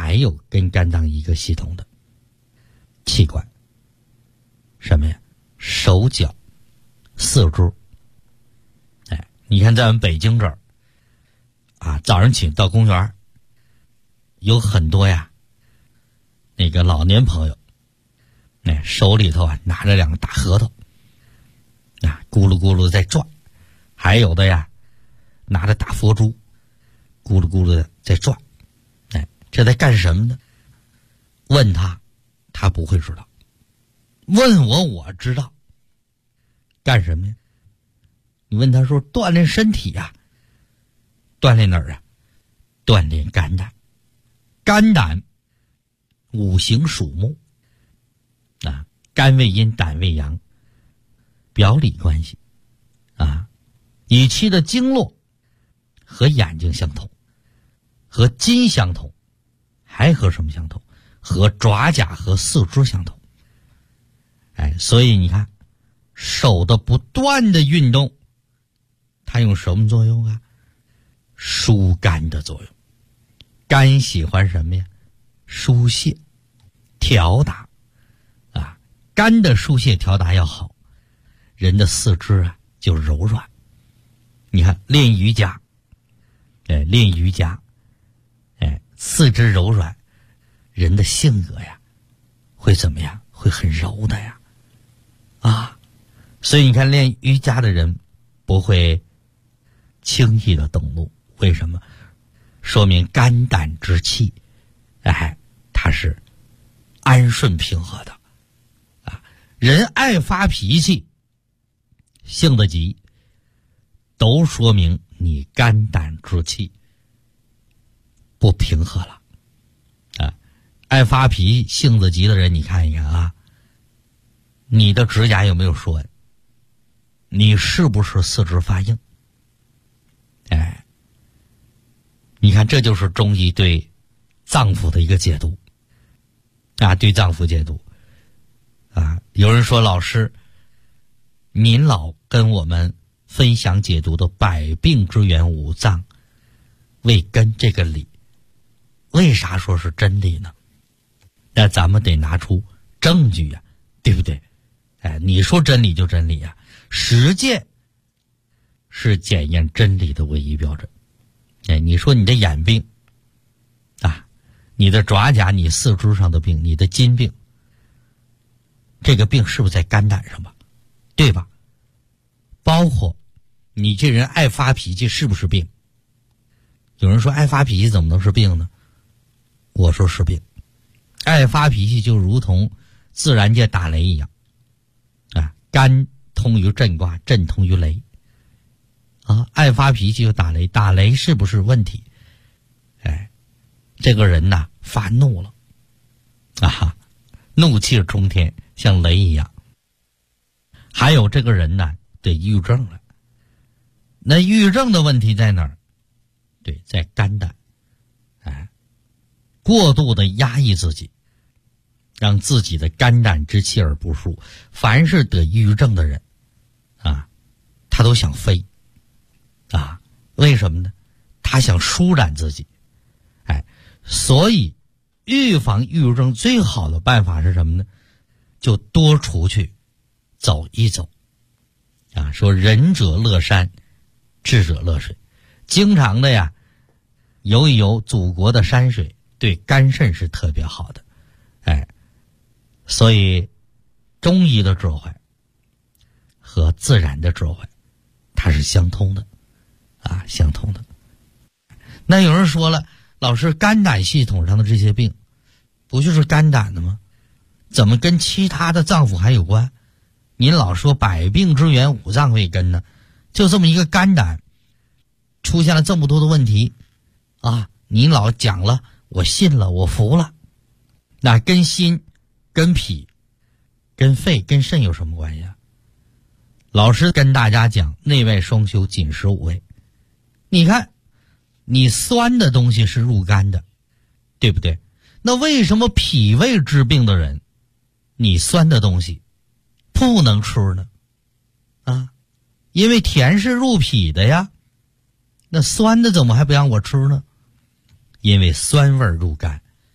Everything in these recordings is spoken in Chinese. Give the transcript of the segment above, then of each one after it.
还有跟肝脏一个系统的器官，什么呀？手脚四肢。你看在我们北京这儿啊，早上起到公园有很多呀那个老年朋友，手里头拿着2个大核桃咕噜咕噜在转，还有的呀拿着大佛珠咕噜咕噜的在转，这在干什么呢？问他不会知道，问我知道。干什么呀？你问他说锻炼身体呀，锻炼哪儿啊？锻炼肝胆。肝胆五行属木肝为阴，胆为阳，表里关系乙气的经络和眼睛相同，和筋相同，还和什么相同？和爪甲和四肢相同。所以你看手的不断的运动，它有什么作用啊？疏肝的作用。肝喜欢什么呀？疏泄调达肝的疏泄调达要好，人的四肢就柔软。你看练瑜伽四肢柔软，人的性格呀会怎么样？会很柔的呀所以你看练瑜伽的人不会轻易的动怒，为什么？说明肝胆之气它是安顺平和的人爱发脾气，性子急，都说明你肝胆之气不平和了爱发脾气性子急的人，你看一看你的指甲有没有疏纹？你是不是四肢发硬？你看这就是中医对脏腑的一个解读对脏腑解读有人说老师您老跟我们分享解读的百病之源五脏为根这个理，为啥说是真理呢？那咱们得拿出证据对不对？你说真理就真理实践是检验真理的唯一标准。你说你的眼病你的爪甲，你四肢上的病，你的筋病，这个病是不是在肝胆上吧？对吧？包括你这人爱发脾气是不是病？有人说爱发脾气怎么能是病呢？我说是病。爱发脾气就如同自然界打雷一样肝通于震卦，震通于雷爱发脾气就打雷，打雷是不是问题？这个人发怒了怒气冲天，像雷一样。还有这个人得抑郁症了。那抑郁症的问题在哪儿？对，在肝胆过度的压抑自己，让自己的肝胆之气而不舒。凡是得抑郁症的人他都想飞为什么呢？他想舒展自己所以预防抑郁症最好的办法是什么呢？就多出去走一走说仁者乐山，智者乐水。经常的游一游祖国的山水，对肝肾是特别好的所以中医的智慧和自然的智慧它是相通的相通的。那有人说了，老师肝胆系统上的这些病不就是肝胆的吗？怎么跟其他的脏腑还有关？您老说百病之源五脏为根呢，就这么一个肝胆出现了这么多的问题您老讲了，我信了，我服了。那跟心跟脾跟肺跟肾有什么关系老师跟大家讲内外双修，紧实五味。你看你酸的东西是入肝的，对不对？那为什么脾胃治病的人你酸的东西不能吃呢因为甜是入脾的呀，那酸的怎么还不让我吃呢？因为酸味入肝，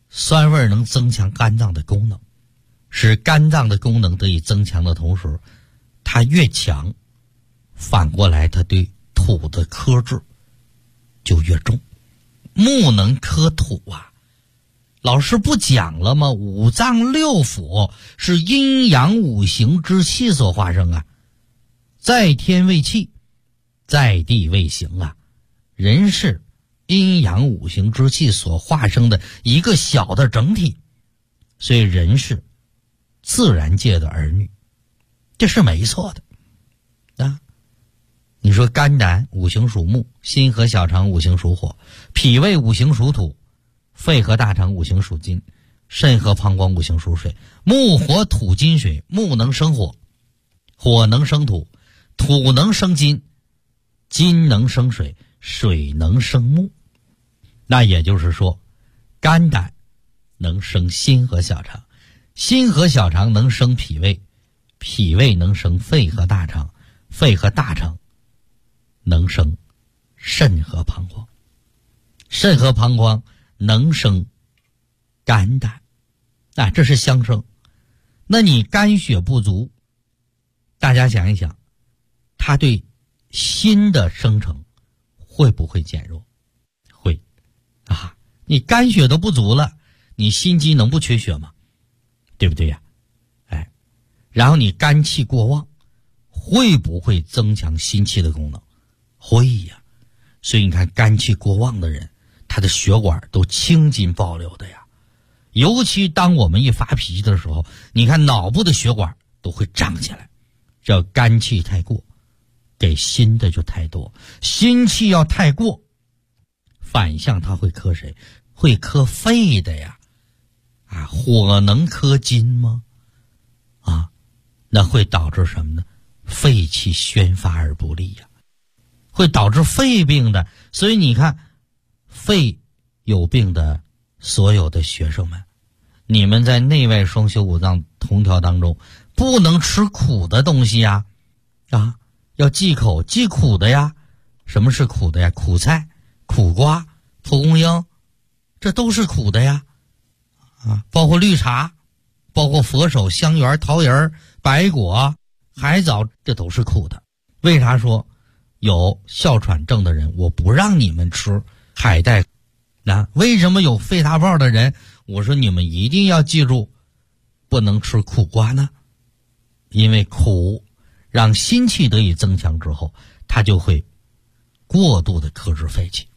酸味能增强肝脏的功能，使肝脏的功能得以增强的同时，它越强，反过来它对土的克制就越重。木能克土啊，老师不讲了吗？五脏六腑是阴阳五行之气所化生啊，在天为气，在地为形啊，人是阴阳五行之气所化生的一个小的整体，所以人是自然界的儿女，这是没错的啊。你说肝胆五行属木，心和小肠五行属火，脾胃五行属土，肺和大肠五行属金，肾和膀胱五行属水。木火土金水，木能生火，火能生土，土能生金，金能生水，水能生木。那也就是说，肝胆能生心和小肠，心和小肠能生脾胃，脾胃能生肺和大肠，肺和大肠能生肾和膀胱，肾和膀胱能生肝胆，这是相生。那你肝血不足，大家想一想，它对心的生成会不会减弱？会啊！你肝血都不足了，你心肌能不缺血吗？对不对呀？然后你肝气过旺，会不会增强心气的功能？会呀。所以你看肝气过旺的人，他的血管都青筋暴流的呀。尤其当我们一发脾气的时候，你看脑部的血管都会胀起来，这肝气太过，给心的就太多。心气要太过，反向它会克谁？会克肺的呀。火能克金吗？那会导致什么呢？肺气宣发而不利呀，会导致肺病的。所以你看，肺有病的所有的学生们，你们在内外双修五脏同调当中，不能吃苦的东西呀，要忌口，忌苦的呀。什么是苦的呀？苦菜、苦瓜、蒲公英，这都是苦的呀。包括绿茶，包括佛手、香橼、桃仁、白果、海藻，这都是苦的。为啥说有哮喘症的人我不让你们吃海带？为什么有肺大泡的人我说你们一定要记住不能吃苦瓜呢？因为苦让心气得以增强之后，它就会过度的克制肺气。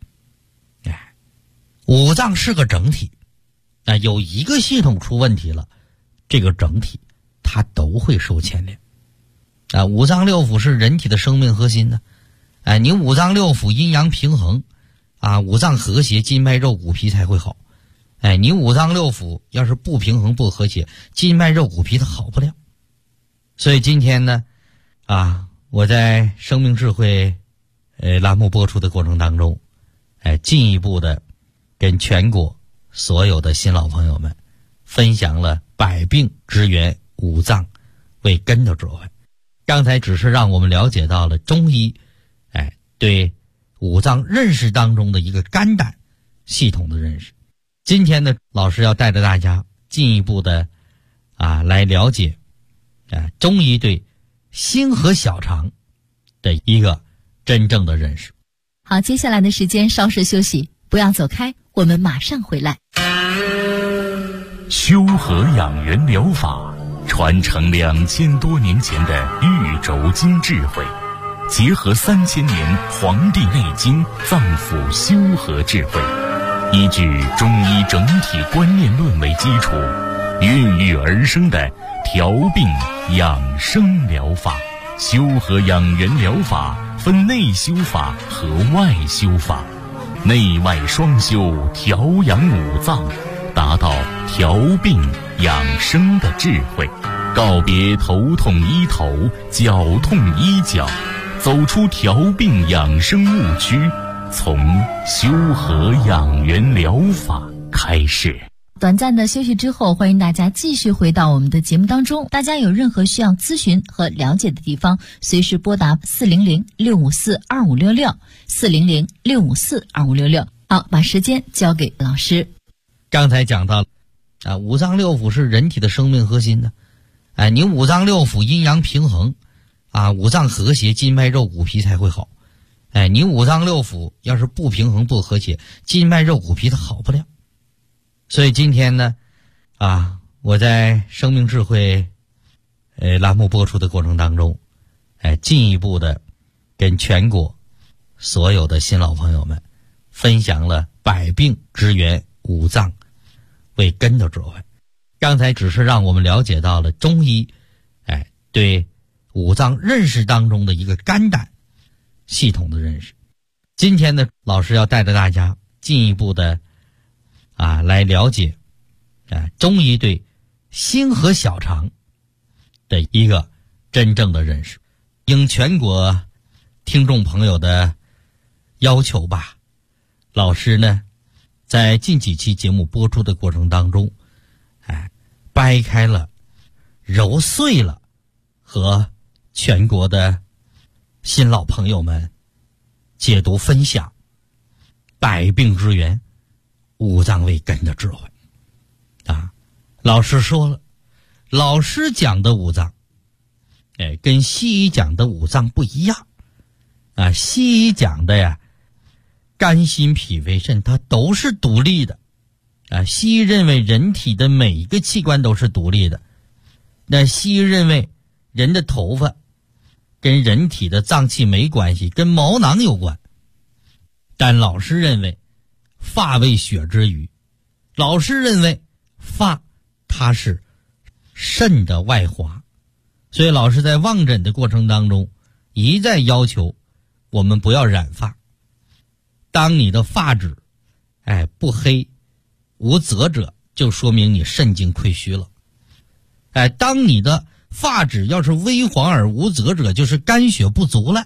五脏是个整体，有一个系统出问题了，这个整体它都会受牵连。五脏六腑是人体的生命核心呢。你五脏六腑阴阳平衡，五脏和谐，筋脉肉骨皮才会好。你五脏六腑要是不平衡不和谐，筋脉肉骨皮它好不了。所以今天呢，我在生命智慧栏目播出的过程当中，进一步的跟全国所有的新老朋友们分享了百病之源五脏为根的智慧。刚才只是让我们了解到了中医对五脏认识当中的一个肝胆系统的认识。今天呢，老师要带着大家进一步的来了解中医对心和小肠的一个真正的认识。 好，接下来的时间稍事休息，不要走开，我们马上回来。 修和养元疗法传承2000多年前的玉轴经智慧，结合3000年《黄帝内经》脏腑修和智慧，依据中医整体观念论为基础，孕育而生的调病养生疗法。修和养元疗法分内修法和外修法，内外双修，调养五脏，达到调病养生的智慧。告别头痛医头，脚痛医脚，走出调病养生误区，从修和养元疗法开始。 短暂的休息之后，欢迎大家继续回到我们的节目当中。大家有任何需要咨询和了解的地方，随时拨打400-654-2566 400-654-2566。好，把时间交给老师。 刚才讲到五脏六腑是人体的生命核心的。你五脏六腑阴阳平衡五脏和谐，筋脉肉骨皮才会好。你五脏六腑要是不平衡不和谐，筋脉肉骨皮它好不了。所以今天呢我在生命智慧栏目播出的过程当中，进一步的跟全国所有的新老朋友们分享了百病之源，五脏为根的智慧。刚才只是让我们了解到了中医对五脏认识当中的一个肝胆系统的认识。今天呢，老师要带着大家进一步的来了解中医对心和小肠的一个真正的认识。应全国听众朋友的要求吧，老师呢在近几期节目播出的过程当中掰开了揉碎了和全国的新老朋友们解读分享百病之源，五脏为根的智慧老师说了，老师讲的五脏跟西医讲的五脏不一样西医讲的呀肝心脾肺肾它都是独立的西医认为人体的每一个器官都是独立的。那西医认为人的头发跟人体的脏器没关系，跟毛囊有关。但老师认为发为血之余，老师认为发它是肾的外华。所以老师在望诊的过程当中一再要求我们不要染发。当你的发质不黑无泽者，就说明你肾精亏虚了。当你的发质要是微黄而无泽者，就是肝血不足了。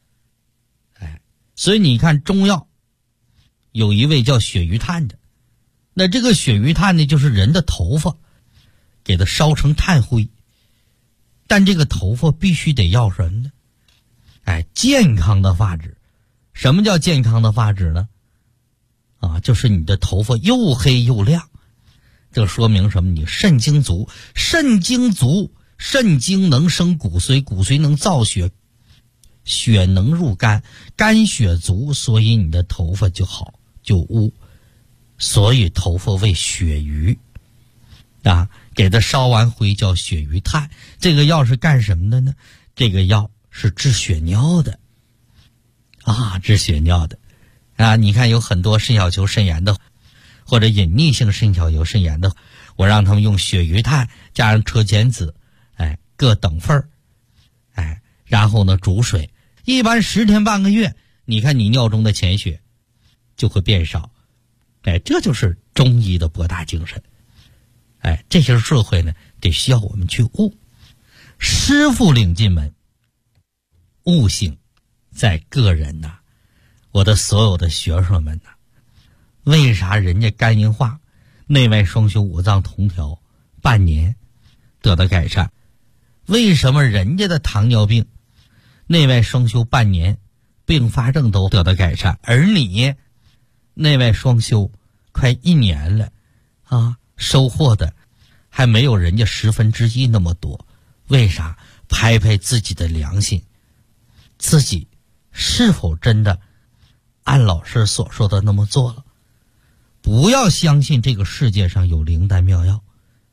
所以你看中药有一味叫血鱼炭的，那这个血鱼炭呢，就是人的头发给它烧成炭灰。但这个头发必须得要什么呢？健康的发质。什么叫健康的发质呢？就是你的头发又黑又亮。这说明什么？你肾精足，肾精足，肾精能生骨髓，骨髓能造血，血能入肝，肝血足，所以你的头发就好就乌。所以头发为血鱼给它烧完灰叫血鱼炭。这个药是干什么的呢？这个药是治血尿的治血尿的你看有很多肾小球肾炎的或者隐匿性肾小球肾炎的，我让他们用血鱼炭加上车前子各等份然后呢煮水，一般10天半个月，你看你尿中的潜血就会变少。这就是中医的博大精深。这些智慧呢得需要我们去悟。师傅领进门，悟性在个人我的所有的学生们为啥人家肝硬化内外双修五脏同调半年得到改善？为什么人家的糖尿病内外双修半年并发症都得到改善，而你内外双修快1年了收获的还没有人家1/10那么多？为啥？拍拍自己的良心，自己是否真的按老师所说的那么做了？不要相信这个世界上有灵丹妙药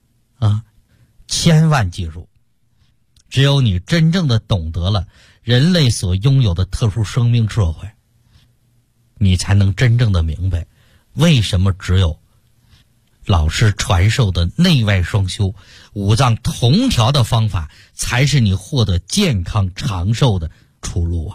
千万记住，只有你真正的懂得了人类所拥有的特殊生命智慧，你才能真正的明白为什么只有老师传授的内外双修五脏同调的方法才是你获得健康长寿的出路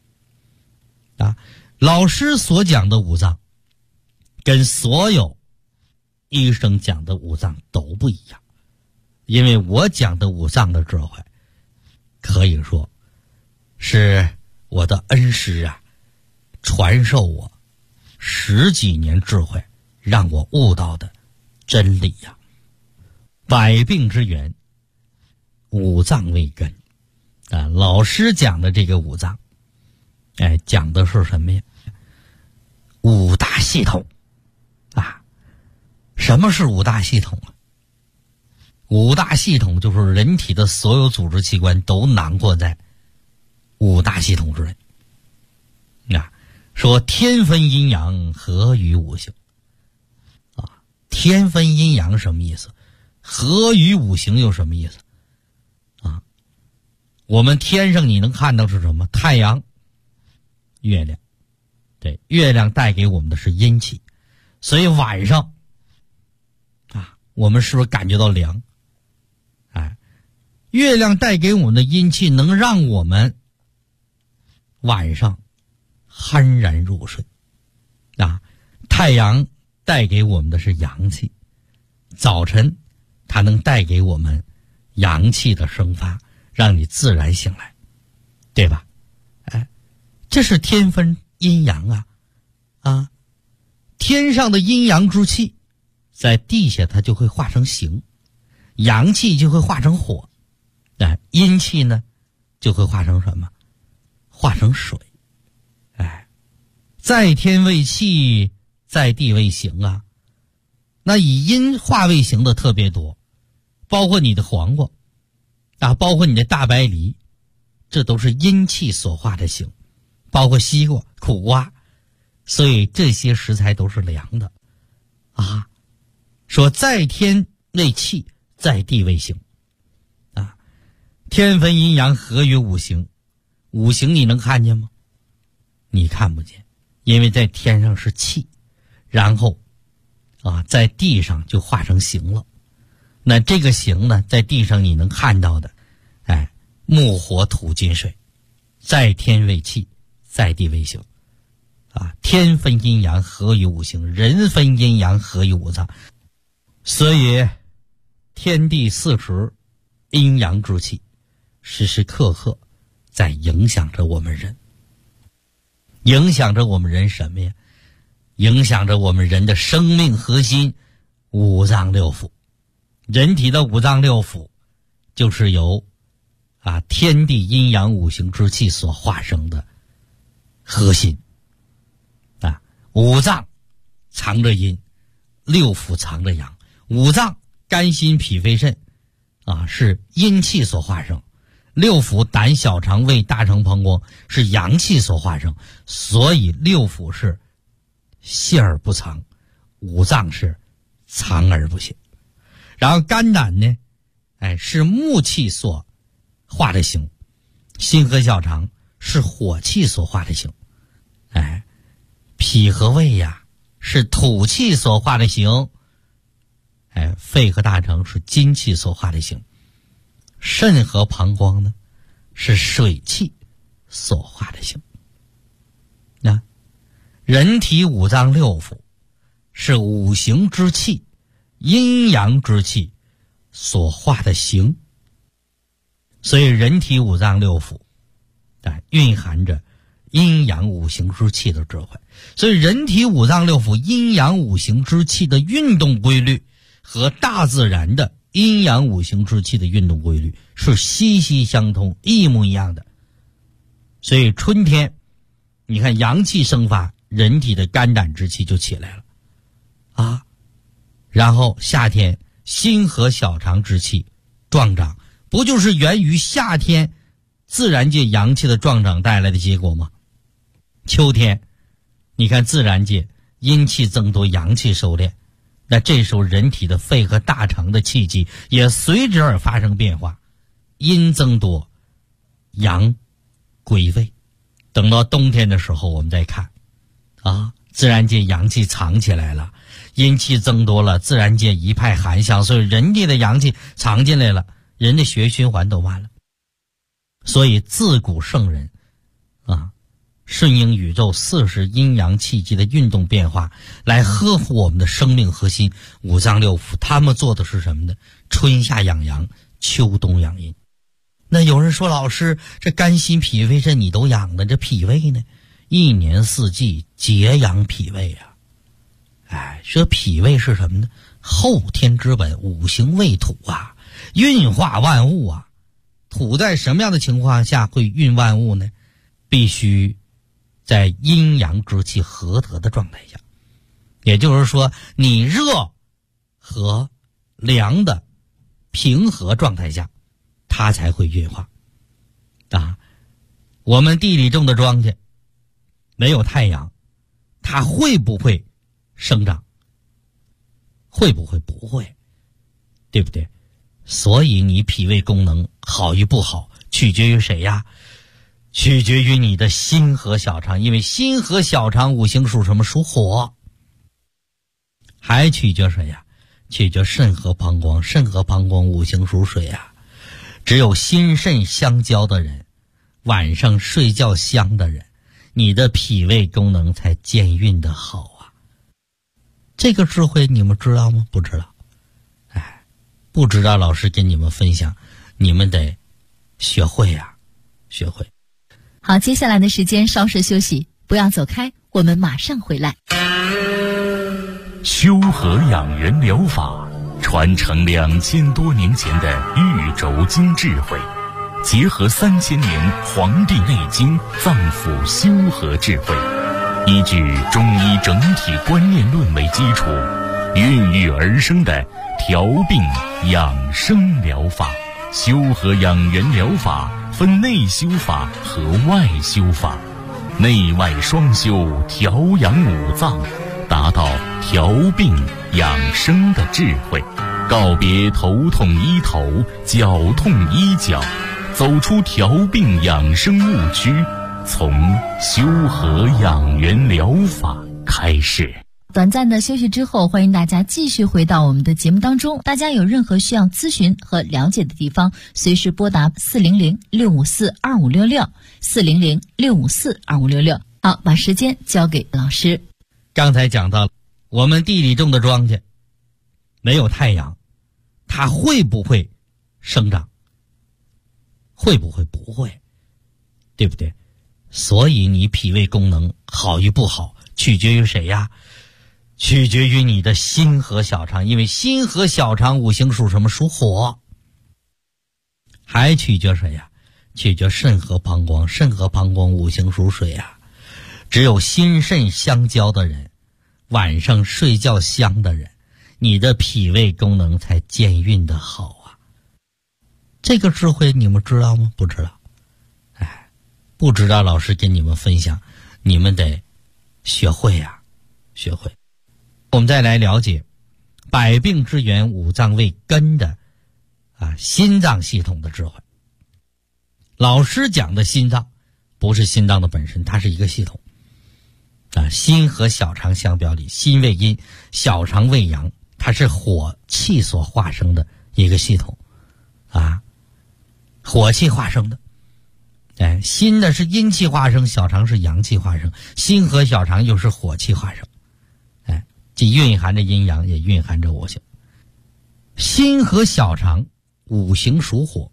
老师所讲的五脏跟所有医生讲的五脏都不一样。因为我讲的五脏的智慧可以说是我的恩师传授我10几年智慧，让我悟到的真理百病之源，五脏为根老师讲的这个五脏讲的是什么呀？5大系统什么是五大系统啊？五大系统就是人体的所有组织器官都囊括在五大系统之内。说天分阴阳，合于五行。天分阴阳什么意思？合于五行又什么意思？我们天上你能看到是什么？太阳、月亮。对，月亮带给我们的是阴气，所以晚上我们是不是感觉到凉？月亮带给我们的阴气能让我们晚上酣然入睡。太阳带给我们的是阳气，早晨它能带给我们阳气的生发，让你自然醒来，对吧？这是天分阴阳啊。天上的阴阳之气在地下它就会化成形，阳气就会化成火，阴气呢就会化成什么？化成水。在天为气，在地为形啊。那以阴化为形的特别多，包括你的黄瓜包括你的大白梨，这都是阴气所化的形，包括西瓜、苦瓜，所以这些食材都是凉的说在天为气，在地为形天分阴阳，合于五行。五行你能看见吗？你看不见，因为在天上是气，然后在地上就化成形了。那这个形呢，在地上你能看到的木火土金水，在天为气，在地为形天分阴阳，合于五行，人分阴阳，合于五脏。所以天地四时，阴阳之气时时刻刻在影响着我们人。影响着我们人什么呀？影响着我们人的生命核心，五脏六腑。人体的五脏六腑就是由天地阴阳五行之气所化生的核心五脏藏着阴，六腑藏着阳。五脏肝心脾肺肾是阴气所化生，六腑胆小肠胃大肠膀胱是阳气所化生，所以六腑是泄而不藏，五脏是藏而不泄。然后肝胆呢是木气所化的形，心和小肠是火气所化的形脾和胃是土气所化的形肺和大肠是金气所化的形，肾和膀胱呢是水气所化的形。人体五脏六腑是五行之气、阴阳之气所化的形，所以人体五脏六腑蕴含着阴阳五行之气的智慧。所以人体五脏六腑阴阳五行之气的运动规律和大自然的阴阳五行之气的运动规律是息息相通，一模一样的。所以春天你看阳气生发，人体的肝胆之气就起来了然后夏天心和小肠之气壮长，不就是源于夏天自然界阳气的壮长带来的结果吗？秋天你看自然界阴气增多，阳气收敛，那这时候人体的肺和大肠的气机也随之而发生变化，阴增多，阳归位。等到冬天的时候我们再看自然界阳气藏起来了，阴气增多了，自然界一派寒象，所以人体的阳气藏进来了，人的血液循环都慢了。所以自古圣人顺应宇宙40阴阳气机的运动变化来呵护我们的生命核心五脏六腑，他们做的是什么呢？春夏养阳，秋冬养阴。那有人说，老师，这肝心脾肺肾你都养的，这脾胃呢？一年四季节养脾胃说脾胃是什么呢？后天之本，五行为土运化万物土在什么样的情况下会运万物呢？必须在阴阳之气合得的状态下。也就是说，你热和凉的平和状态下，它才会运化。我们地里种的庄稼没有太阳，它会不会生长？会不会？不会，对不对？所以你脾胃功能好与不好取决于谁呀？取决于你的心和小肠，因为心和小肠五行属什么？属火。还取决谁呀？取决肾和膀胱，肾和膀胱五行属水呀。只有心肾相交的人，晚上睡觉香的人，你的脾胃功能才健运的好啊。这个智慧你们知道吗？不知道。不知道，老师跟你们分享，你们得学会呀，学会。 好，接下来的时间稍事休息，不要走开，我们马上回来。 修和养元疗法传承2000多年前的玉轴经智慧，结合3000年《黄帝内经》脏腑修和智慧，依据中医整体观念论为基础，孕育而生的调病养生疗法。修和养元疗法分内修法和外修法，内外双修，调养五脏，达到调病养生的智慧，告别头痛医头，脚痛医脚，走出调病养生误区，从修和养元疗法开始。 短暂的休息之后，欢迎大家继续回到我们的节目当中。大家有任何需要咨询和了解的地方，随时拨打400-654-2566，400-654-2566。好，把时间交给老师。 刚才讲到，我们地里种的庄稼没有太阳，它会不会生长？会不会？不会，对不对？所以你脾胃功能好与不好取决于谁呀？取决于你的心和小肠，因为心和小肠五行属什么？属火。还取决谁呀？取决肾和膀胱，肾和膀胱五行属水呀。只有心肾相交的人，晚上睡觉香的人，你的脾胃功能才健运的好啊。这个智慧你们知道吗？不知道。不知道，老师跟你们分享，你们得学会呀，学会。我们再来了解百病之源五脏为根的心脏系统的智慧。老师讲的心脏不是心脏的本身，它是一个系统心和小肠相表里，心为阴，小肠为阳，它是火气所化生的一个系统火气化生的。心呢是阴气化生，小肠是阳气化生，心和小肠又是火气化生，既蕴含着阴阳，也蕴含着五行。心和小肠五行属火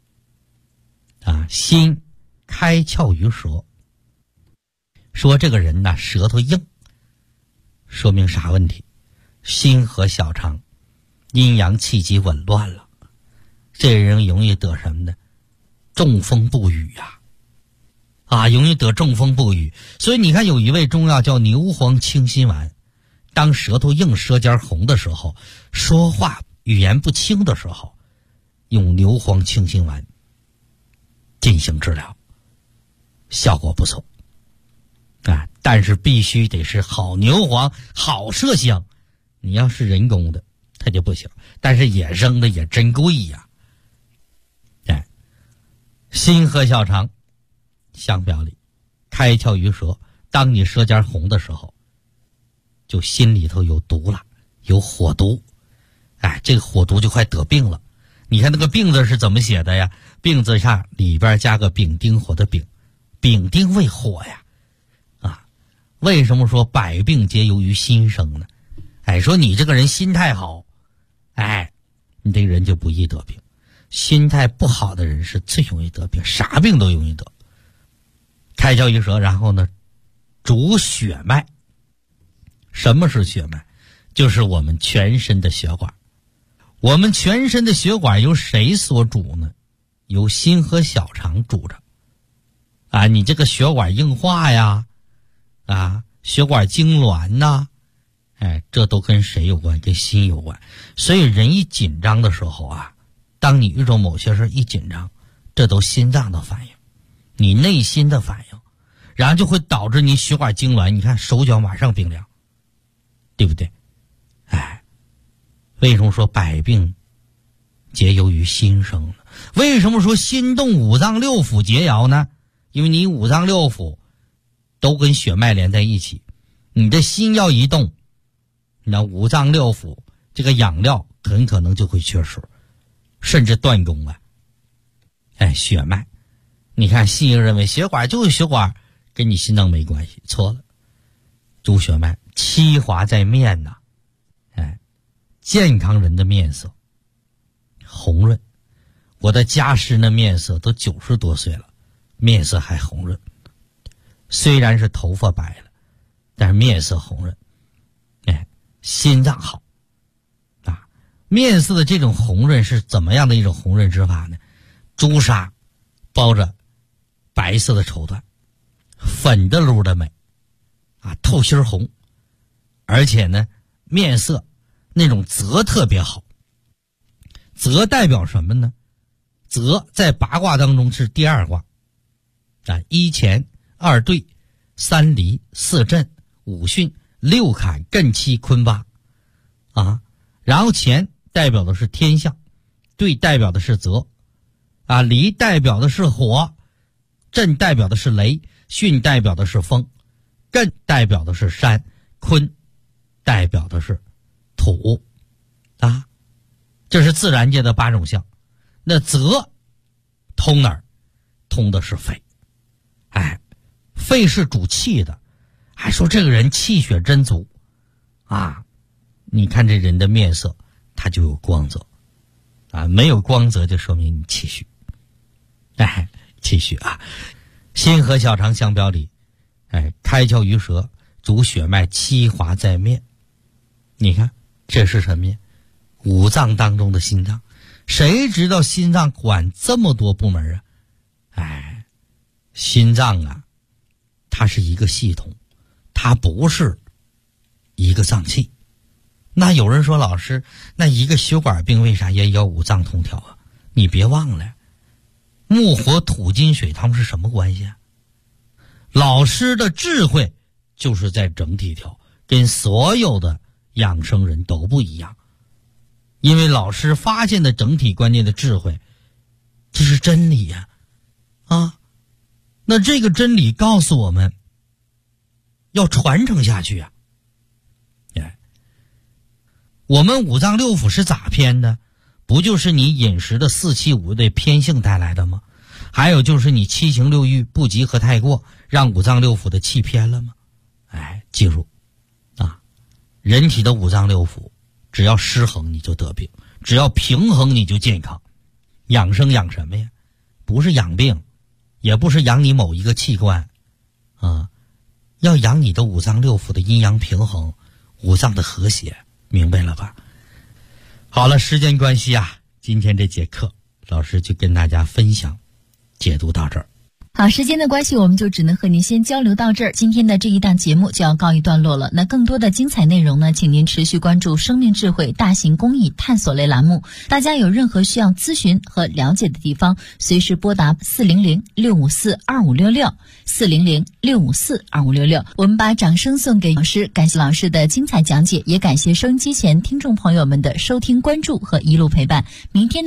心开窍于舌，说这个人舌头硬，说明啥问题？心和小肠阴阳气机紊乱了，这人容易得什么呢？中风不语容易得中风不语。所以你看有一味中药叫牛黄清心丸，当舌头硬舌尖红的时候，说话语言不清的时候，用牛黄清心丸进行治疗，效果不错但是必须得是好牛黄，好麝香。你要是人工的它就不行，但是野生的也真贵呀。心和小肠相表里，开窍于舌，当你舌尖红的时候，就心里头有毒了，有火毒。这个火毒就快得病了。你看那个病字是怎么写的呀？病字上里边加个丙丁火的丙，丙丁为火呀。为什么说百病皆由于心生呢？说你这个人心态好，你这个人就不易得病。心态不好的人是最容易得病，啥病都容易得。开窍于舌，然后呢，主血脉。什么是血脉？就是我们全身的血管。我们全身的血管由谁所主呢？由心和小肠主着。你这个血管硬化呀，血管痉挛呐， 这都跟谁有关？跟心有关。所以人一紧张的时候啊，当你遇到某些事一紧张，这都心脏的反应，你内心的反应，然后就会导致你血管痉挛，你看手脚马上冰凉，对不对？为什么说百病皆由于心生呢？为什么说心动五脏六腑皆摇呢？因为你五脏六腑都跟血脉连在一起，你的心要一动，那五脏六腑这个养料很可能就会缺失，甚至断供啊。血脉，你看西医认为血管就是血管，跟你心脏没关系，错了。主血脉七华在面呐，健康人的面色红润，我的家师的面色都90多岁了，面色还红润，虽然是头发白了，但是面色红润。心脏好啊。面色的这种红润是怎么样的一种红润之法呢？朱砂包着白色的绸缎，粉的噜的美啊，透心红，而且呢面色那种泽特别好。泽代表什么呢？泽在八卦当中是第二卦一乾二兑三离四震五巽六坎艮七坤八然后乾代表的是天象，兑代表的是泽离代表的是火，震代表的是雷，巽代表的是风，艮代表的是山，坤代表的是土这是自然界的8种象。那泽通哪儿？通的是肺。肺是主气的，还说这个人气血真足你看这人的面色他就有光泽没有光泽就说明你气虚。气虚心和小肠相表里，开窍于舌，主血脉七华在面。你看这是什么呀？五脏当中的心脏。谁知道心脏管这么多部门心脏它是一个系统，它不是一个脏器。那有人说，老师，那一个血管病为啥也要五脏通调你别忘了，木火土金水它们是什么关系老师的智慧就是在整体调，跟所有的养生人都不一样。因为老师发现的整体观念的智慧，这是真理那这个真理告诉我们要传承下去我们五脏六腑是咋偏的？不就是你饮食的4气5的偏性带来的吗？还有就是你7情6欲不及和太过，让五脏六腑的气偏了吗？记住人体的五脏六腑只要失衡你就得病，只要平衡你就健康。养生养什么呀？不是养病，也不是养你某一个器官要养你的五脏六腑的阴阳平衡，五脏的和谐，明白了吧？好了，时间关系今天这节课老师就跟大家分享解读到这儿。 好，时间的关系，我们就只能和您先交流到这儿。今天的这一档节目就要告一段落了。那更多的精彩内容呢，请您持续关注生命智慧大型公益探索类栏目。大家有任何需要咨询和了解的地方，随时拨打400-654-2566 400-654-2566。我们把掌声送给老师，感谢老师的精彩讲解，也感谢收音机前听众朋友们的收听关注和一路陪伴。明天的